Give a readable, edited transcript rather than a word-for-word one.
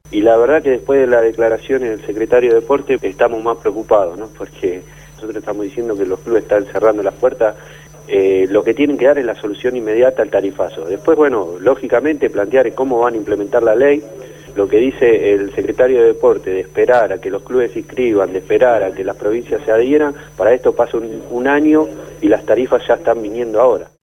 Y la verdad que después de la declaración del secretario de Deporte estamos más preocupados, ¿no? Porque nosotros estamos diciendo que los clubes están cerrando las puertas. Lo que tienen que dar es la solución inmediata al tarifazo. Después, bueno, lógicamente plantear cómo van a implementar la ley. Lo que dice el secretario de Deporte, de esperar a que los clubes se inscriban, de esperar a que las provincias se adhieran, para esto pasa un año y las tarifas ya están viniendo ahora.